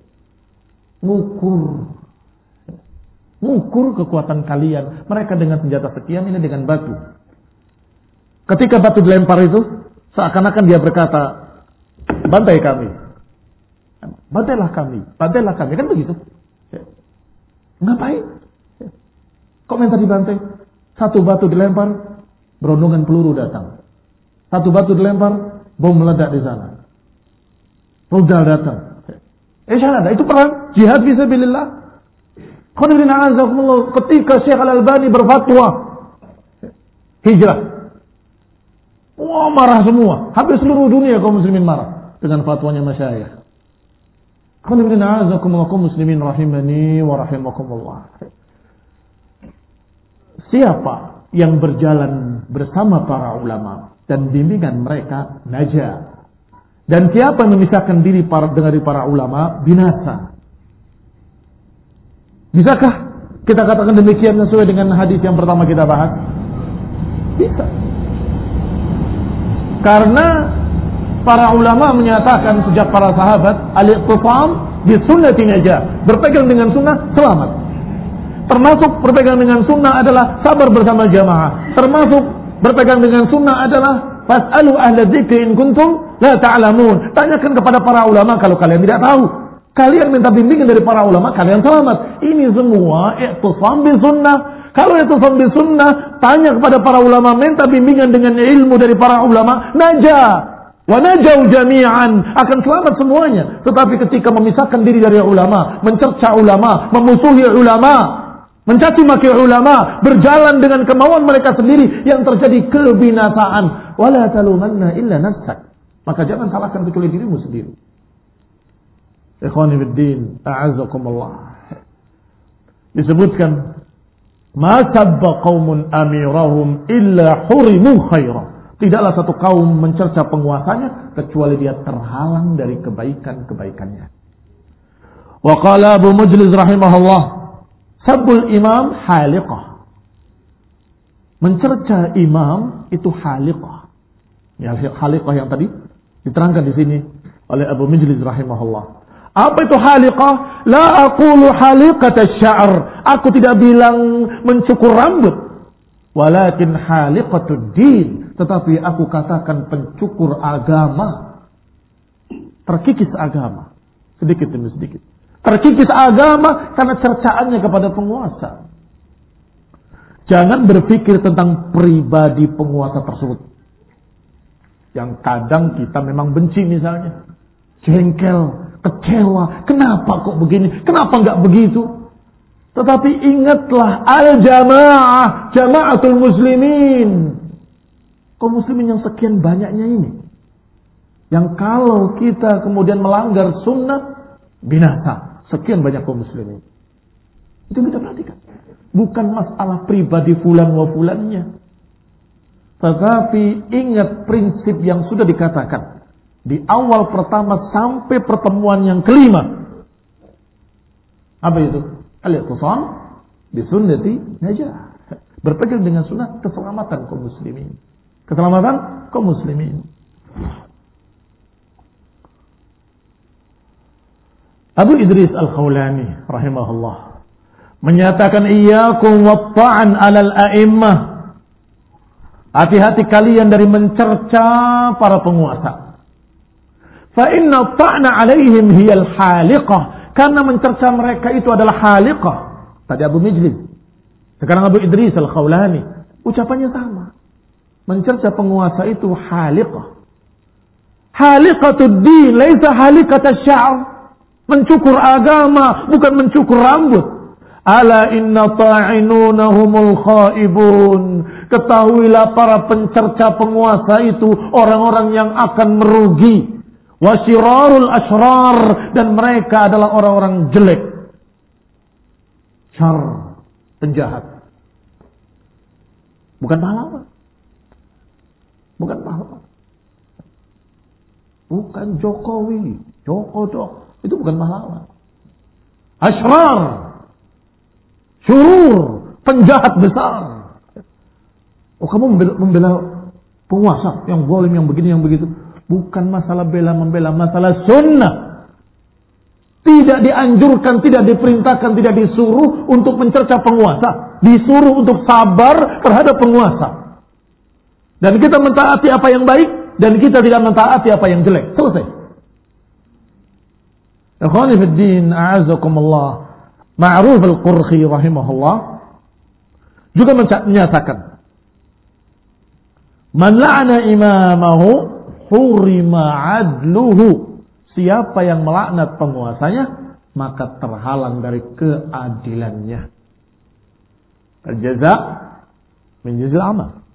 Ngukur kekuatan kalian. Mereka dengan senjata sekian, ini dengan batu. Ketika batu dilempar itu, seakan-akan dia berkata, bantai kami. Bantailah kami. Bantailah kami. Kan begitu. Ngapain? Kok minta dibantai? Satu batu dilempar, berondongan peluru datang. Satu batu dilempar, bom meledak di sana. Rudal datang. Syahadah, itu perang jihad fisabilillah. Ketika Syekh Al-Albani berfatwa hijrah, wah marah semua. Hampir seluruh dunia kaum muslimin marah dengan fatwanya masyayikh. Kaum muslimin rahimani wa rahimakumullah. Siapa yang berjalan bersama para ulama dan bimbingan mereka najah. Dan siapa yang memisahkan diri dari para ulama binasa. Bisakah kita katakan demikian sesuai dengan hadis yang pertama kita bahas? Bisa. Karena para ulama menyatakan sejak para sahabat al-iqtisam bi sunnati najah. Berpegang dengan sunnah selamat. Termasuk berpegang dengan sunnah adalah sabar bersama jamaah. Termasuk berpegang dengan sunnah adalah fas'alu ahla dzikri in kuntum la ta'lamun. Tanyakan kepada para ulama kalau kalian tidak tahu. Kalian minta bimbingan dari para ulama, kalian selamat. Ini semua i'tisam bi sunnah. Kalau i'tisam bi sunnah, tanya kepada para ulama, minta bimbingan dengan ilmu dari para ulama, najah. Wa najau jami'an, akan selamat semuanya. Tetapi ketika memisahkan diri dari ulama, mencerca ulama, memusuhi ulama, mencaci maki ulama, berjalan dengan kemauan mereka sendiri, yang terjadi kebinasaan. Wala talumanna illa nafsak. Maka jangan salahkan kecuali dirimu sendiri. Ikhwani fiddin, a'azzakumullah. Disebutkan, ma sabba qaumun amirahum illa hurimu khairah. Tidaklah satu kaum mencerca penguasanya kecuali dia terhalang dari kebaikan-kebaikannya. Wa qala Abu Mujlis rahimahullah, sabbul imam haliqah. Mencerca imam itu haliqah. Ya, haliqah yang tadi diterangkan di sini oleh Abu Mujlis rahimahullah. Apa itu haliqah? La aqulu haliqat asy-sya'r. Aku tidak bilang mencukur rambut. Walakin haliqatud din. Tetapi aku katakan pencukur agama. Terkikis agama. Sedikit demi sedikit. Terkikis agama karena cercaannya kepada penguasa. Jangan berpikir tentang pribadi penguasa tersebut. Yang kadang kita memang benci misalnya. Jengkel. Kecewa, kenapa kok begini, kenapa enggak begitu? Tetapi ingatlah al-jamaah, jamaatul muslimin. Kaum muslimin yang sekian banyaknya ini. Yang kalau kita kemudian melanggar sunnah, binasa. Sekian banyak kaum muslimin. Itu yang kita perhatikan. Bukan masalah pribadi fulan wa fulannya. Tetapi ingat prinsip yang sudah dikatakan. Di awal pertama sampai pertemuan yang kelima. Apa itu? Al-iqtisam bi sunnati najah. Berpegang dengan sunnah keselamatan kaum muslimin. Keselamatan kaum muslimin. Abu Idris Al-Khawlani rahimahullah menyatakan iyyakum wat-ta'an 'alal a'immah. Hati-hati kalian dari mencerca para penguasa. Fa inna ta'na 'alaihim hiyal haliqah. Karena mencerca mereka itu adalah haliqah. Tadi Abu Mijlis. Sekarang Abu Idris Al-Khawlani. Ucapannya sama. Mencerca penguasa itu haliqah. Haliqatud din, laisa haliqatasy sya'r. Mencukur agama, bukan mencukur rambut. Ala inna ta'inunahumul khaibun. Ketahuilah para pencerca penguasa itu orang-orang yang akan merugi. Wasyirarul asyrar, dan mereka adalah orang-orang jelek. Syar, penjahat. Bukan pahlawan. Bukan pahlawan. Bukan Jokowi, Jokodok, itu bukan pahlawan. Asyrar, syurur, penjahat besar. Oh, kamu membela penguasa yang zalim, yang begini, yang begitu. Bukan masalah bela-membela, masalah sunnah. Tidak dianjurkan, tidak diperintahkan, tidak disuruh untuk mencerca penguasa. Disuruh untuk sabar terhadap penguasa. Dan kita mentaati apa yang baik, dan kita tidak mentaati apa yang jelek. Selesai. Ikhwani fiddin, a'azakumullah. Ma'ruf al-Qurhi rahimahullah juga menyatakan, man la'ana imamahu hurima adluhu. Siapa yang melaknat penguasanya, maka terhalang dari keadilannya. Al-jaza' min jinsil amal.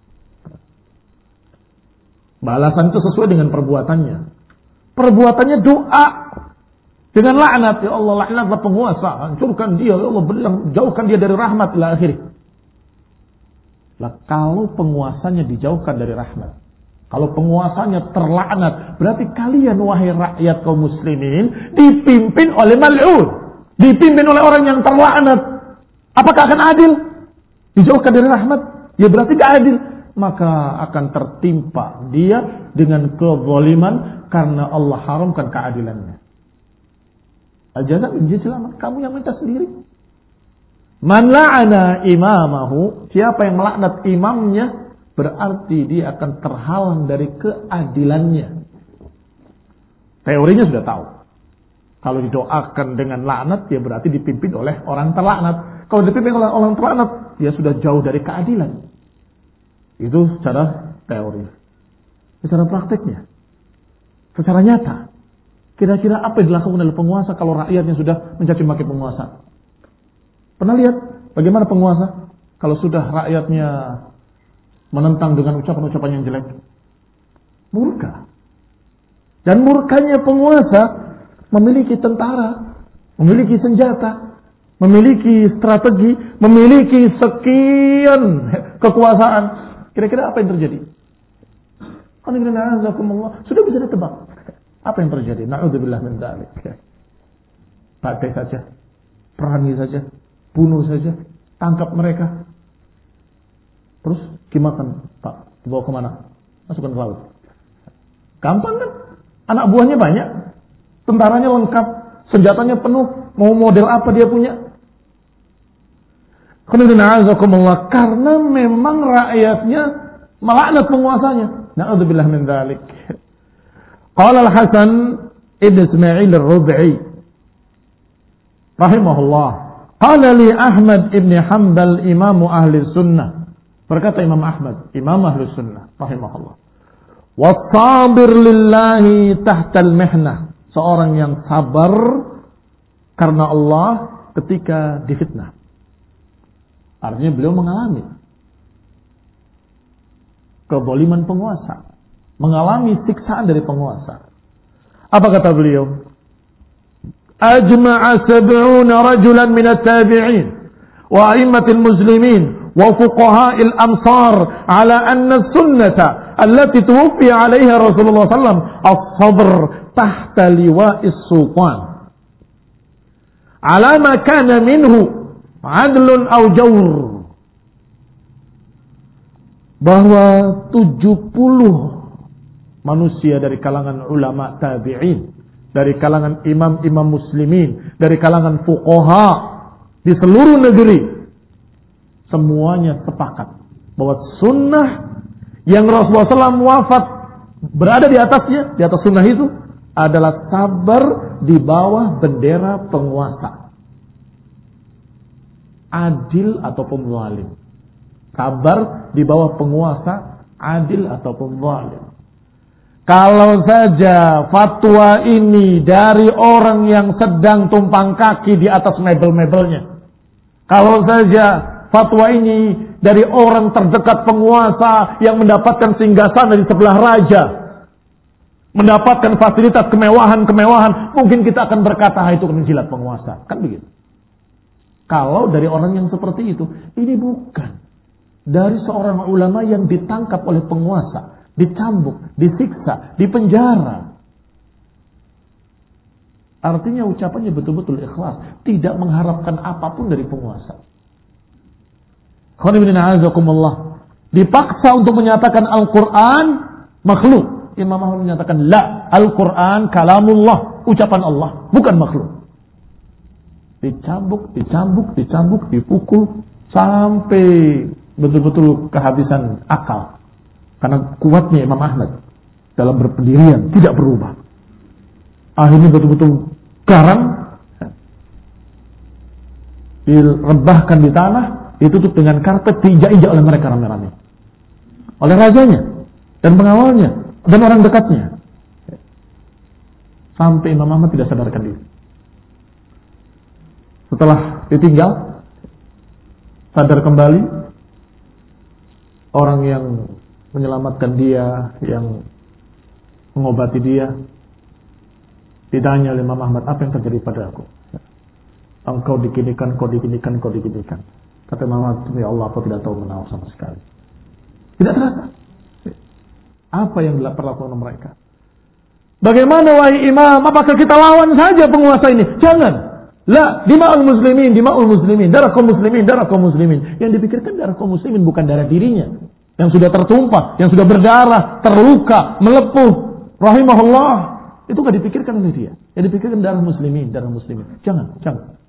Balasan itu sesuai dengan perbuatannya. Perbuatannya doa dengan laknat, ya Allah laknatlah penguasa, hancurkan dia, ya Allah jauhkan dia dari rahmat ila akhirih. Lah kalau penguasanya dijauhkan dari rahmat, kalau penguasanya terlaknat, berarti kalian wahai rakyat kaum muslimin dipimpin oleh mal'un, dipimpin oleh orang yang terlaknat. Apakah akan adil? Dijauhkan dari rahmat? Ya berarti tidak adil. Maka akan tertimpa dia dengan kezaliman karena Allah haramkan keadilannya. Al-jaza' min jinsil amal. Kamu yang minta sendiri. Man la'ana imamahu, siapa yang melaknat imamnya, berarti dia akan terhalang dari keadilannya. Teorinya sudah tahu. Kalau didoakan dengan laknat, ya berarti dipimpin oleh orang terlaknat. Kalau dipimpin oleh orang terlaknat, ya sudah jauh dari keadilan. Itu secara teori. Secara prakteknya, secara nyata, kira-kira apa yang dilakukan oleh penguasa kalau rakyatnya sudah mencaci maki penguasa? Pernah lihat bagaimana penguasa kalau sudah rakyatnya menentang dengan ucapan-ucapan yang jelek? Murka. Dan murkanya penguasa memiliki tentara, memiliki senjata, memiliki strategi, memiliki sekian kekuasaan. Kira-kira apa yang terjadi? Sudah bisa ditebak. Apa yang terjadi? Na'udzubillah min dzalik. Pakai saja, perangi saja, bunuh saja, tangkap mereka. Terus gimana Pak? Dibawa kemana? Masukkan ke laut. Gampang kan? Anak buahnya banyak, tentaranya lengkap, senjatanya penuh. Mau model apa dia punya? Karena memang rakyatnya melaknat penguasanya. Na'udzubillah min dzalik. Qala Al-Hasan ibn Ismail Ar-Rubai rahimahullah, qala li Ahmad ibn Hanbal imamu ahli sunnah. Berkata Imam Ahmad, imam ahli sunnah rahimahullah, was-sabir lillahi tahta al-mihnah. Seorang yang sabar karena Allah ketika difitnah. Artinya beliau mengalami kezaliman penguasa, mengalami siksaan dari penguasa. Apa kata beliau? Ajma'a 70 rajulan min at-tabi'in wa a'immatil muslimin wa fuqaha'il amsar ala anna as-sunnata allati tuwfiya 'alayha Rasulullah sallallahu alaihi wasallam as-sabr tahta liwa'is sultan ala ma kana minhu adlun au jawr. Bahwa 70 manusia dari kalangan ulama tabi'in, dari kalangan imam-imam muslimin, dari kalangan fuqaha di seluruh negeri, semuanya sepakat bahwa sunnah yang Rasulullah SAW wafat berada di atasnya, di atas sunnah itu adalah sabar di bawah bendera penguasa, adil ataupun zalim. Sabar di bawah penguasa, adil ataupun zalim. Kalau saja fatwa ini dari orang yang sedang tumpang kaki di atas mebel-mebelnya, kalau saja fatwa ini dari orang terdekat penguasa yang mendapatkan singgasana di sebelah raja, mendapatkan fasilitas kemewahan-kemewahan, mungkin kita akan berkata itu menjilat penguasa. Kan begitu. Kalau dari orang yang seperti itu, ini bukan dari seorang ulama yang ditangkap oleh penguasa, dicambuk, disiksa, dipenjara. Artinya ucapannya betul-betul ikhlas, tidak mengharapkan apapun dari penguasa. Dipaksa untuk menyatakan Al-Quran makhluk. Imam Ahmad menyatakan la, Al-Quran kalamullah, ucapan Allah, bukan makhluk. Dicambuk, dipukul sampai betul-betul kehabisan akal. Karena kuatnya Imam Ahmad dalam berpendirian tidak berubah. Akhirnya betul-betul garang, direbahkan di tanah, ditutup dengan karpet, diinjak-injak oleh mereka rame-rame. Oleh rajanya dan pengawalnya dan orang dekatnya. Sampai Imam Ahmad tidak sadarkan diri. Setelah ditinggal, sadar kembali, orang yang menyelamatkan dia, yang mengobati dia, ditanya oleh Imam Ahmad, apa yang terjadi pada aku? Engkau dikinikan, kau dikinikan, kau dikinikan. Kata Imam Ahmad, ya Allah, aku tidak tahu menahu sama sekali. Tidak terasa. Apa yang dilakukan mereka? Bagaimana wahai imam? Apakah kita lawan saja penguasa ini? Jangan. La, dima'ul muslimin, darah kaum muslimin. Yang dipikirkan darah kaum muslimin bukan darah dirinya. Yang sudah tertumpah, yang sudah berdarah, terluka, melepuh. Rahimahullah. Itu gak dipikirkan oleh dia. Yang dipikirkan darah muslimin. Jangan.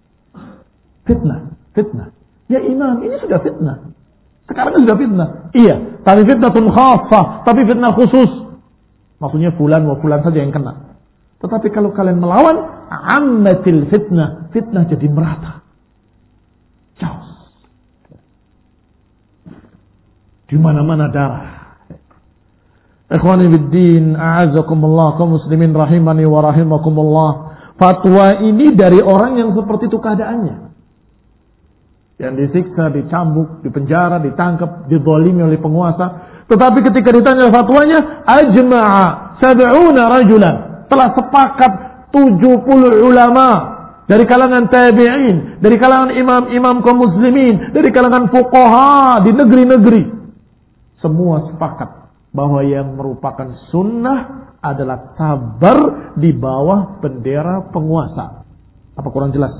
Fitnah. Ya imam, ini sudah fitnah. Sekarang sudah fitnah. Iya, tapi fitnatun khassah, tapi fitnah khusus. Maksudnya fulan saja yang kena. Tetapi kalau kalian melawan, ammatil fitnah jadi merata. Chaos. Di mana-mana darah. Ikhwani biddin, a'azakumullah, kaum muslimin rahimani wa rahimakumullah. Fatwa ini dari orang yang seperti itu keadaannya. Yang disiksa, dicambuk, dipenjara, ditangkap, dizalimi oleh penguasa. Tetapi ketika ditanya fatwanya, ajma'a 70 rajulan. Telah sepakat 70 ulama dari kalangan tabi'in, dari kalangan imam-imam kaum muslimin, dari kalangan fuqaha di negeri-negeri. Semua sepakat bahwa yang merupakan sunnah adalah sabar di bawah bendera penguasa. Apa kurang jelas?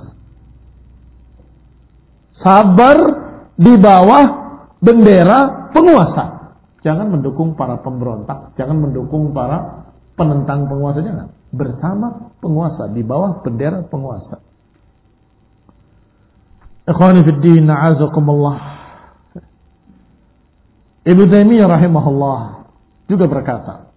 Sabar di bawah bendera penguasa. Jangan mendukung para pemberontak, jangan mendukung para penentang penguasa, jangan. Bersama penguasa, di bawah bendera penguasa. Ikhwani fid din, a'azakumullah. Ibnu Taimiyah rahimahullah juga berkata,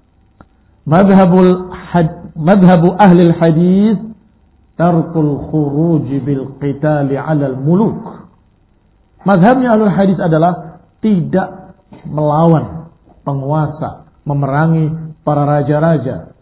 madhabu ahli al-hadis tarkul khuruj bil qitali 'ala al-muluk. Madhabnya ahli hadis adalah tidak melawan penguasa, memerangi para raja-raja.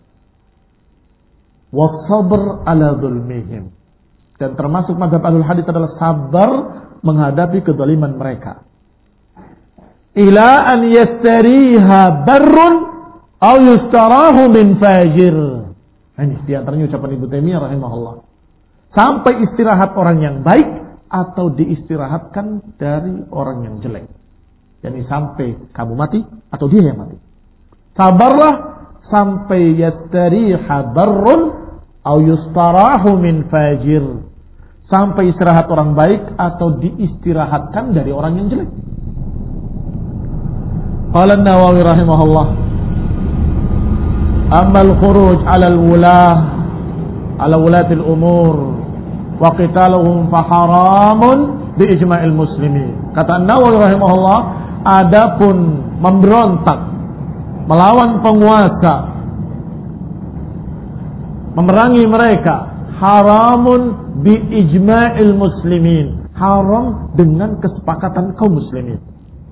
Wasabr ala zulmihim. Dan termasuk mazhab ahlul hadis adalah sabar menghadapi kezaliman mereka. Ila an yastariha barrun aw yustarahu min fajir. Ini di antaranya ucapan Ibnu Taimiyah rahimahullah. Sampai istirahat orang yang baik atau diistirahatkan dari orang yang jelek. Yani sampai kamu mati atau dia yang mati. Sabarlah sampai yastariha barrun aw yustarahu min fajir. Sampai istirahat orang baik atau diistirahatkan dari orang yang jelek. Qala an-Nawawi rahimahullah, amma al-khuruj 'ala al-wulah 'ala wulati al-umur wa qitaluhum fa haramun bi ijma'il muslimin. Kata an-Nawawi rahimahullah, adapun memberontak, melawan penguasa, memerangi mereka, haramun bi ijma'il muslimin. Haram dengan kesepakatan kaum muslimin.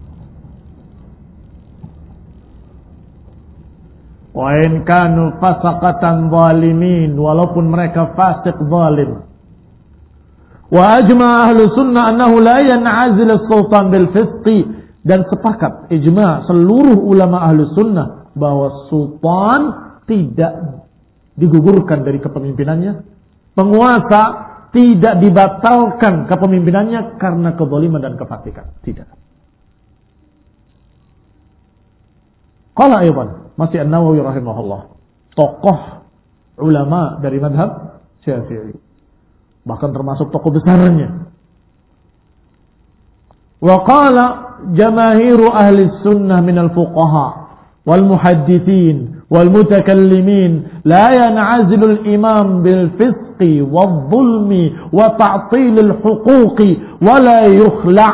Wa in kanu fasaqatan zalimin, walaupun mereka fasik zalim. Wa ajma' ahlu sunnah annahu la yan'azil as-sultan bil fisqi, dan sepakat ijma' seluruh ulama ahlu sunnah bahwa sultan tidak digugurkan dari kepemimpinannya, penguasa tidak dibatalkan kepemimpinannya karena kezaliman dan kefasikan. Tidak. Qala aydan, masih An-Nawawi rahimahullah, tokoh ulama dari mazhab Syafi'i, bahkan termasuk tokoh besarnya. Wa qala jamaahiru ahli sunnah min al-fuqaha wal muhaddithin wal mutakallimin la yan'azilu al-imam bil fisqi wal zulmi wa ta'til al-huquqi wa la yukhla'.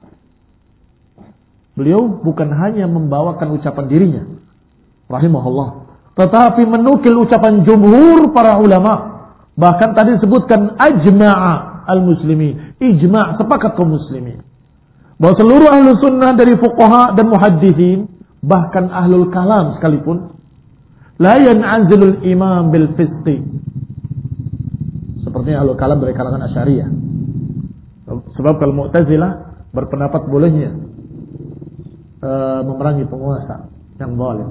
Beliau bukan hanya membawakan ucapan dirinya rahimahullah, tetapi menukil ucapan jumhur para ulama. Bahkan tadi disebutkan ajma'a al-muslimin, ijma' sepakat kaum muslimin. Bahwa seluruh ahlu sunnah dari fuqaha dan muhaddithin, bahkan ahlul kalam sekalipun, la yan'azilul imam bil fisqi. Seperti ahlul kalam dari kalangan Asy'ariyah. Sebab kalau Mu'tazilah berpendapat bolehnya memerangi penguasa yang zalim.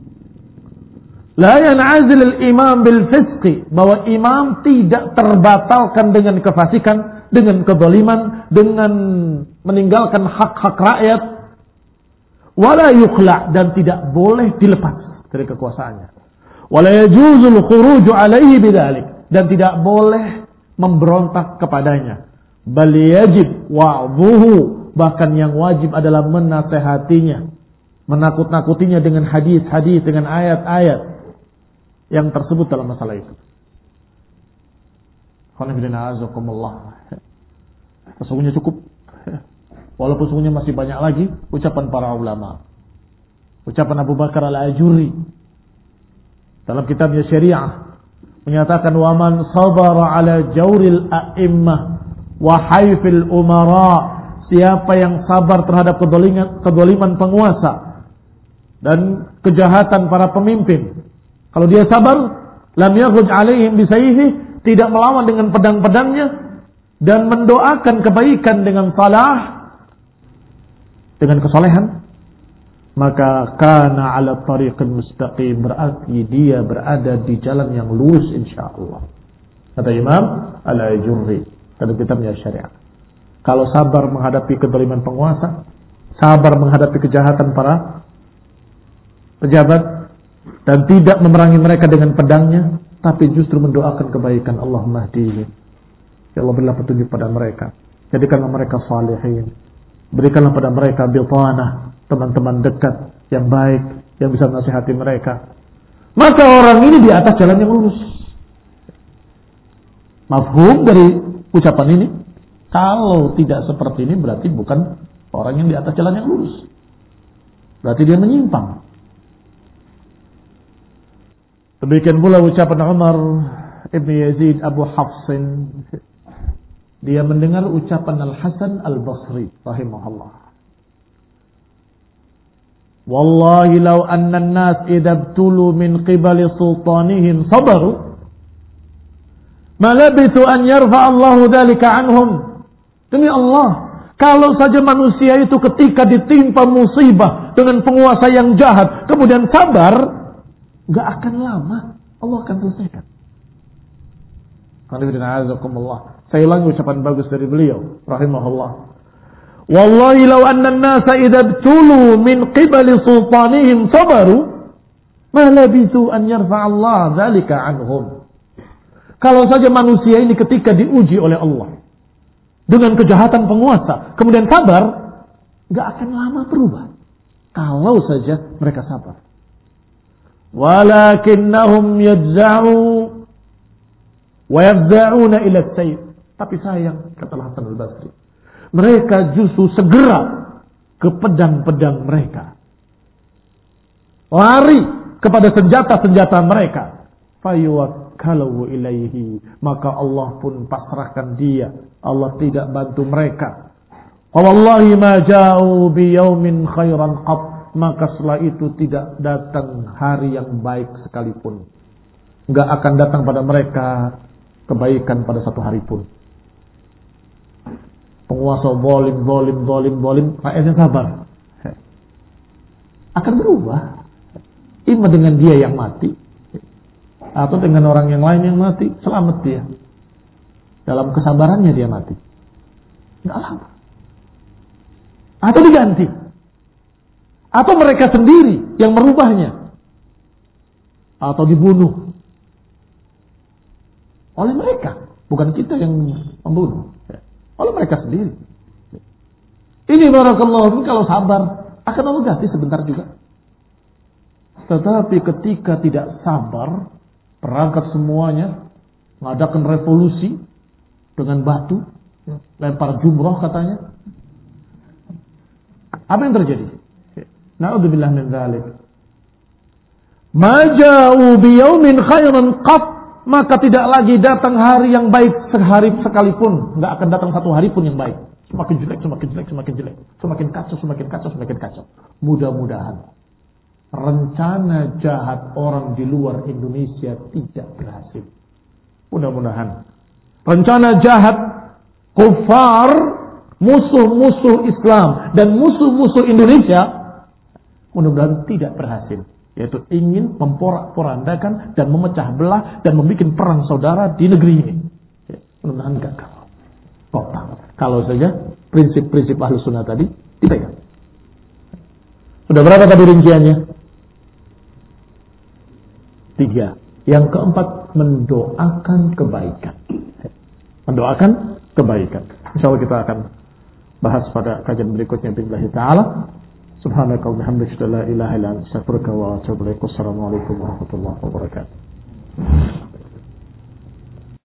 La yan'azilul imam bil fisqi, bahwa imam tidak terbatalkan dengan kefasikan, dengan kezaliman, dengan meninggalkan hak-hak rakyat. Wala yukhla, dan tidak boleh dilepas dari kekuasaannya. Wala yajuzul khuruju alaihi bidzalik, dan tidak boleh memberontak kepadanya. Bal yajib wa'dhuhu, bahkan yang wajib adalah menasehatinya, menakut-nakutinya dengan hadis-hadis, dengan ayat-ayat yang tersebut dalam masalah itu. Sesungguhnya cukup. Walaupun sesungguhnya masih banyak lagi ucapan para ulama. Ucapan Abu Bakar al-Ajuri dalam kitabnya Syariah menyatakan, wa man sabara ala jawril a'immah wa haifil umara, siapa yang sabar terhadap kedoliman penguasa dan kejahatan para pemimpin, kalau dia sabar, lam yaghud alaihim bisayhi, tidak melawan dengan pedang-pedangnya, dan mendoakan kebaikan dengan salah, dengan kesolehan, maka kana ala tariqin mustaqim, berarti dia berada di jalan yang lurus insyaallah. Kata Imam Al-Ajurri dalam kitabnya Syariah. Kalau sabar menghadapi kezaliman penguasa, sabar menghadapi kejahatan para pejabat, dan tidak memerangi mereka dengan pedangnya, tapi justru mendoakan kebaikan, Allahumma hdihim, ya Allah berilah petunjuk pada mereka, jadikanlah mereka salihin, berikanlah pada mereka bitanah, teman-teman dekat yang baik, yang bisa menasihati mereka, maka orang ini di atas jalan yang lurus. Mafhum dari ucapan ini? Kalau tidak seperti ini berarti bukan orang yang di atas jalan yang lurus, berarti dia menyimpang. Demikian pula ucapan Umar Ibn Yazid Abu Hafsin, dia mendengar ucapan Al-Hasan Al-Basri rahimahullah. Wallahi law anna an-nas idza ibtulu min qibali sultanihim sabaru ma labithu an yarfa Allahu dzalika anhum. Demi Allah, kalau saja manusia itu ketika ditimpa musibah dengan penguasa yang jahat kemudian sabar, enggak akan lama Allah akan selesaikan. Saya ulangi ucapan bagus dari beliau rahimahullah. Wallahi law anna an-nasa idza ibtulu min qibali sultanihim sabaru ma labithu an yarfa Allah dzalika anhum. Kalau saja manusia ini ketika diuji oleh Allah dengan kejahatan penguasa kemudian sabar, enggak akan lama berubah kalau saja mereka sabar. Walakinnahum yajza'u wa yafza'una ila as-sayf. Tapi sayang, kata Hasan Al-Basri, mereka justru segera ke pedang-pedang mereka, lari kepada senjata-senjata mereka. Fayuwakkalu ilaihi, maka Allah pun pasrahkan dia, Allah tidak bantu mereka. Wallahi ma ja'u bi yaumin khairan qat, maka setelah itu tidak datang hari yang baik sekalipun. Enggak akan datang pada mereka kebaikan pada satu hari pun. Penguasa zalim, rakyatnya sabar, akan berubah. Ima dengan dia yang mati, atau dengan orang yang lain yang mati, selamat dia. Dalam kesabarannya dia mati, enggak lama. Atau diganti, atau mereka sendiri yang merubahnya, atau dibunuh oleh mereka, bukan kita yang membunuh, oleh mereka sendiri. Ini barakallahu kalau sabar akan Allah ganti sebentar juga. Tetapi ketika tidak sabar, perangkat semuanya, mengadakan revolusi dengan batu, lempar jumroh katanya. Apa yang terjadi? Na'udzubillah min dzalik. Ma ja'u bi yaumin khairan qat, maka tidak lagi datang hari yang baik sehari sekalipun, enggak akan datang satu hari pun yang baik. Semakin jelek, semakin jelek, semakin jelek. Semakin kacau, semakin kacau, semakin kacau. Mudah-mudahan rencana jahat orang di luar Indonesia tidak berhasil. Mudah-mudahan rencana jahat kufar, musuh-musuh Islam dan musuh-musuh Indonesia, mudah-mudahan tidak berhasil. Yaitu ingin memporak-porandakan dan memecah belah dan membuat perang saudara di negeri ini. Mudah-mudahan gagal. Total. Kalau saja prinsip-prinsip Ahlus Sunnah tadi dipegang. Sudah berapa tadi rinciannya? 3. Yang keempat, mendoakan kebaikan. Mendoakan kebaikan. Insyaallah kita akan bahas pada kajian berikutnya billahi taala. Subhanaka wa bihamdika la ilaha illa anta astaghfiruka wa atubu ilaik. Wassalamualaikum warahmatullahi wabarakatuh.